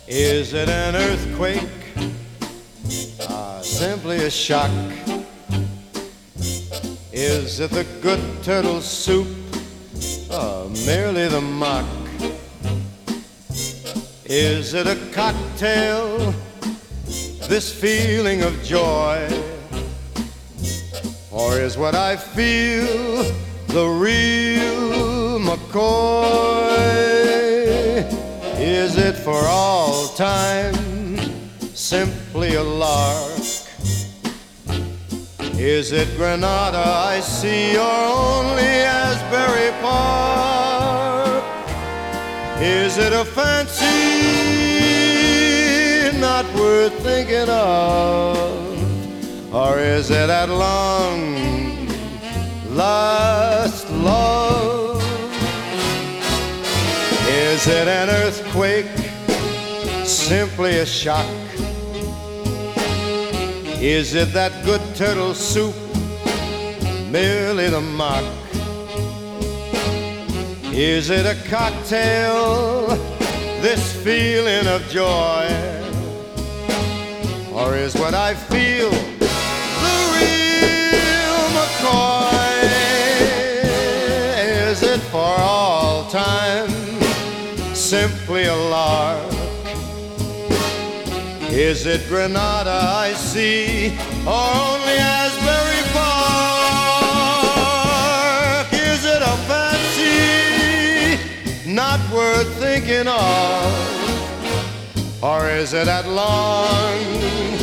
Is it an earthquake? Simply a shock? Is it the good turtle soup? Merely the mock? Is it a cocktail, this feeling of joy? Or is what I feel the real McCoy? Is it for all time simply a lark? Is it Granada I see, or only Asbury Park? Is it a fancy not worth thinking of? Or is it at long last love? Is it an earthquake, simply a shock? Is it that good turtle soup, merely the mock? Is it a cocktail, this feeling of joy? Or is what I feel the real McCoy? Is it for all time simply a lark? Is it Granada I see, or only Asbury Park? Is it a fancy not worth thinking of? Or is it at long